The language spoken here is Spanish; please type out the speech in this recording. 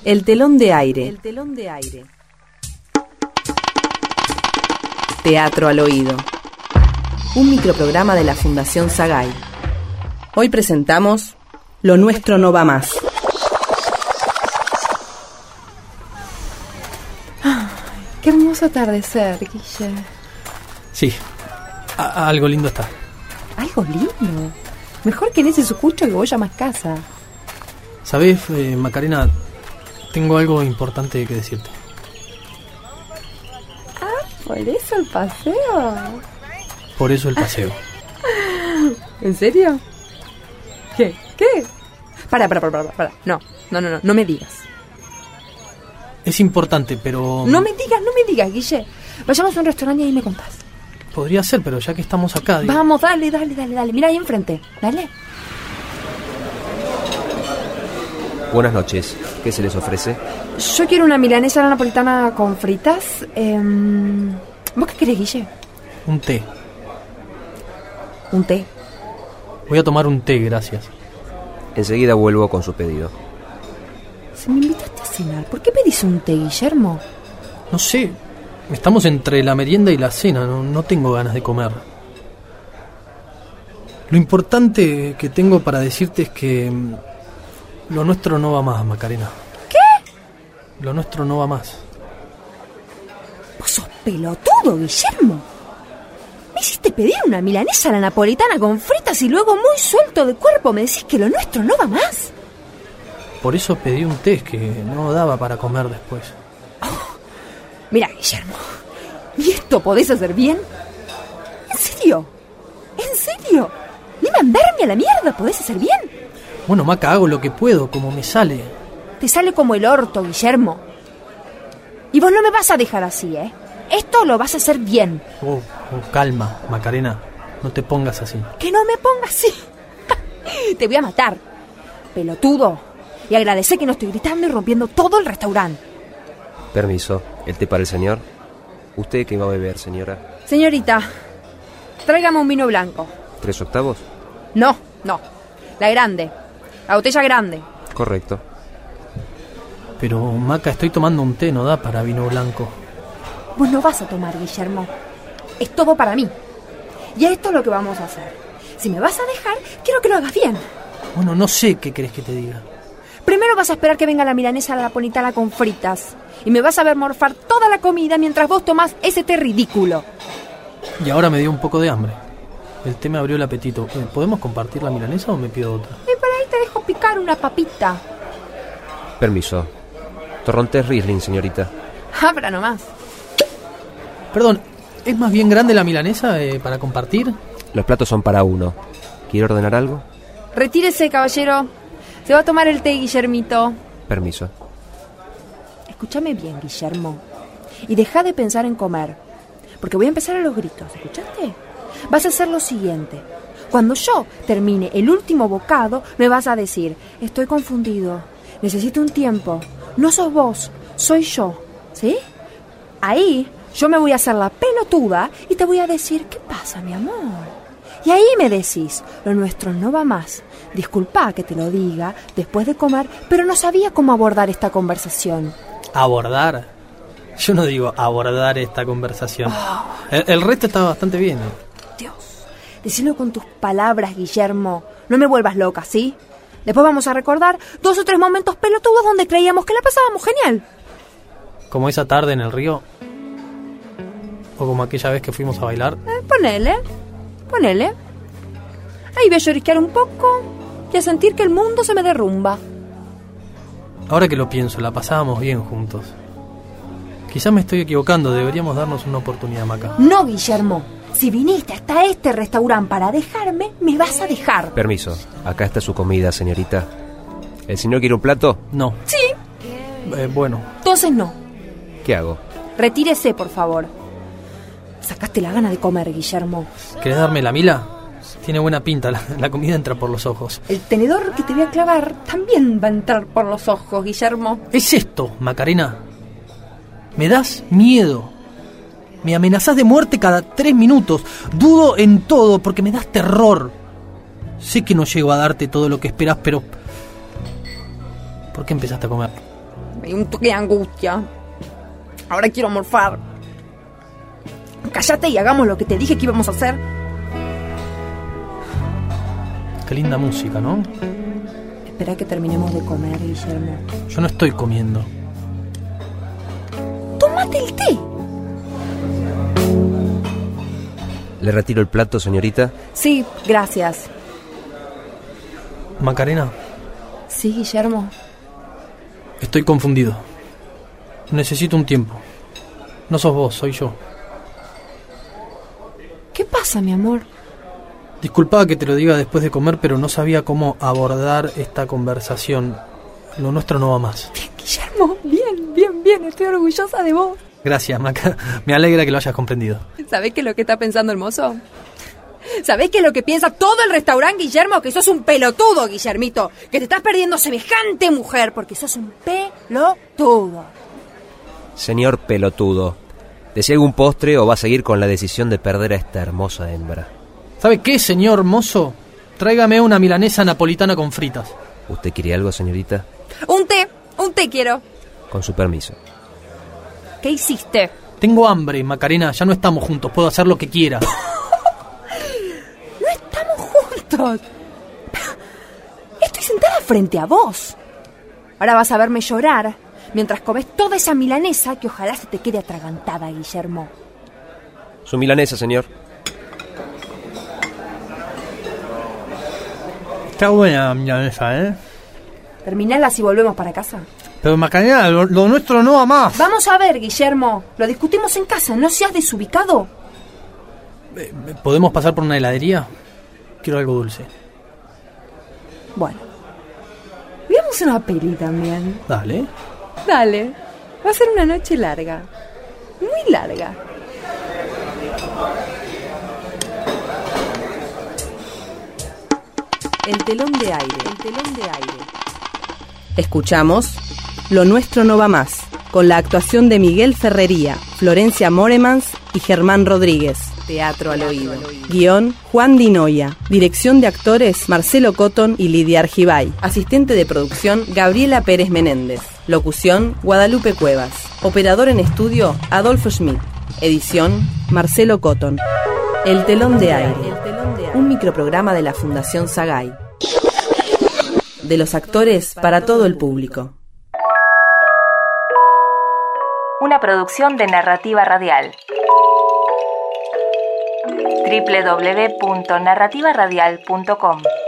El telón de aire. El telón de aire. Teatro al oído. Un microprograma de la Fundación Sagay. Hoy presentamos Lo nuestro no va más. Ay, qué hermoso atardecer, Guille. Sí, algo lindo está. ¿Algo lindo? Mejor que en ese sucucho que vos llamas casa. ¿Sabés, Macarena? Tengo algo importante que decirte. Ah, ¿por eso el paseo? Por eso el paseo. ¿En serio? ¿Qué? Para. No me digas. Es importante, pero... No me digas, Guille. Vayamos a un restaurante y ahí me contás. Podría ser, pero ya que estamos acá... Vamos, dale. Mira ahí enfrente, dale. Buenas noches. ¿Qué se les ofrece? Yo quiero una milanesa napolitana con fritas. ¿Vos qué querés, Guille? Un té. ¿Un té? Voy a tomar un té, gracias. Enseguida vuelvo con su pedido. Si me invitaste a cenar, ¿por qué pedís un té, Guillermo? No sé. Estamos entre la merienda y la cena. No tengo ganas de comer. Lo importante que tengo para decirte es que... lo nuestro no va más, Macarena. ¿Qué? Lo nuestro no va más. Vos sos pelotudo, Guillermo. Me hiciste pedir una milanesa a la napolitana con fritas y luego muy suelto de cuerpo me decís que lo nuestro no va más. Por eso pedí un té que no daba para comer después. Oh, mira, Guillermo, ¿y esto podés hacer bien? ¿En serio? ¿Ni mandarme a la mierda podés hacer bien? Bueno, Maca, hago lo que puedo, como me sale. Te sale como el orto, Guillermo. Y vos no me vas a dejar así, ¿eh? Esto lo vas a hacer bien. Oh, calma, Macarena. No te pongas así. Que no me pongas así. Te voy a matar, pelotudo. Y agradecé que no estoy gritando y rompiendo todo el restaurante. Permiso. ¿El té para el señor? ¿Usted qué va a beber, señora? Señorita, tráigame un vino blanco. ¿3 octavos? No. La grande. La botella grande. Correcto. Pero, Maca, estoy tomando un té, no da para vino blanco. Vos no vas a tomar, Guillermo. Es todo para mí. Y esto es lo que vamos a hacer. Si me vas a dejar, quiero que lo hagas bien. Bueno, no sé qué querés que te diga. Primero vas a esperar que venga la milanesa napolitana con fritas. Y me vas a ver morfar toda la comida mientras vos tomás ese té ridículo. Y ahora me dio un poco de hambre. El té me abrió el apetito. ¿Podemos compartir la milanesa o me pido otra? Y por ahí te dejo picar una papita. Permiso. Torrontés Riesling, señorita. Abra nomás. Perdón, ¿es más bien grande la milanesa para compartir? Los platos son para uno. ¿Quiere ordenar algo? Retírese, caballero. Se va a tomar el té, Guillermito. Permiso. Escúchame bien, Guillermo. Y deja de pensar en comer. Porque voy a empezar a los gritos, ¿escuchaste? Vas a hacer lo siguiente. Cuando yo termine el último bocado, me vas a decir: estoy confundido, necesito un tiempo. No sos vos, soy yo. ¿Sí? Ahí yo me voy a hacer la pelotuda y te voy a decir: ¿qué pasa, mi amor? Y ahí me decís: lo nuestro no va más. Disculpa que te lo diga después de comer, pero no sabía cómo abordar esta conversación. ¿Abordar? Yo no digo abordar esta conversación. El resto está bastante bien. Dios, decilo con tus palabras, Guillermo. No me vuelvas loca, ¿sí? Después vamos a recordar 2 o 3 momentos pelotudos donde creíamos que la pasábamos genial. Como esa tarde en el río. O como aquella vez que fuimos a bailar. Ponele. Ahí voy a llorisquear un poco y a sentir que el mundo se me derrumba. Ahora que lo pienso, la pasábamos bien juntos. Quizás me estoy equivocando, deberíamos darnos una oportunidad, Maca. No, Guillermo. Si viniste hasta este restaurante para dejarme, me vas a dejar. Permiso. Acá está su comida, señorita. ¿El señor quiere un plato? No. Sí. Bueno. Entonces no. ¿Qué hago? Retírese, por favor. Sacaste la gana de comer, Guillermo. ¿Querés darme la mila? Tiene buena pinta, la comida entra por los ojos. El tenedor que te voy a clavar también va a entrar por los ojos, Guillermo. ¿Es esto, Macarena? Me das miedo. Me amenazás de muerte cada 3 minutos. Dudo en todo porque me das terror. Sé que no llego a darte todo lo que esperás, pero... ¿Por qué empezaste a comer? Me dio un toque de angustia. Ahora quiero morfar. Cállate y hagamos lo que te dije que íbamos a hacer. Qué linda música, ¿no? Espera que terminemos de comer, Guillermo. Yo no estoy comiendo. ¡Tómate el té! ¿Le retiro el plato, señorita? Sí, gracias. Macarena, Sí, Guillermo. estoy confundido. Necesito un tiempo. No sos vos, soy yo. ¿Qué pasa, mi amor? Disculpa que te lo diga después de comer, pero no sabía cómo abordar esta conversación. Lo nuestro no va más. Guillermo, bien. Estoy orgullosa de vos. Gracias, Maca. Me alegra que lo hayas comprendido. ¿Sabés qué es lo que está pensando el mozo? ¿Sabés qué es lo que piensa todo el restaurante, Guillermo? Que sos un pelotudo, Guillermito. Que te estás perdiendo semejante mujer porque sos un pelotudo. Señor pelotudo, ¿desea algún postre o va a seguir con la decisión de perder a esta hermosa hembra? ¿Sabe qué, señor mozo? Tráigame una milanesa napolitana con fritas. ¿Usted quiere algo, señorita? Un té quiero. Con su permiso. ¿Qué hiciste? Tengo hambre, Macarena. Ya no estamos juntos. Puedo hacer lo que quiera. No estamos juntos. Estoy sentada frente a vos. Ahora vas a verme llorar mientras comes toda esa milanesa que ojalá se te quede atragantada, Guillermo. Su milanesa, señor. Está buena la milanesa, ¿eh? Terminala si volvemos para casa. Pero Macarena, lo nuestro no va más. Vamos a ver, Guillermo. Lo discutimos en casa. ¿No seas desubicado? ¿Podemos pasar por una heladería? Quiero algo dulce. Bueno. Veamos una peli también. Dale. Dale. Va a ser una noche larga. Muy larga. El telón de aire. Escuchamos Lo nuestro no va más, con la actuación de Miguel Ferrería, Florencia Moremans y Germán Rodríguez. Teatro al oído. Guión, Juan Di Noia. Dirección de actores, Marcelo Cotton y Lidia Argibay. Asistente de producción, Gabriela Pérez Menéndez. Locución, Guadalupe Cuevas. Operador en estudio, Adolfo Schmidt. Edición, Marcelo Cotton. El telón de aire. Un microprograma de la Fundación Sagay. De los actores para todo el público. Una producción de Narrativa Radial. www.narrativaradial.com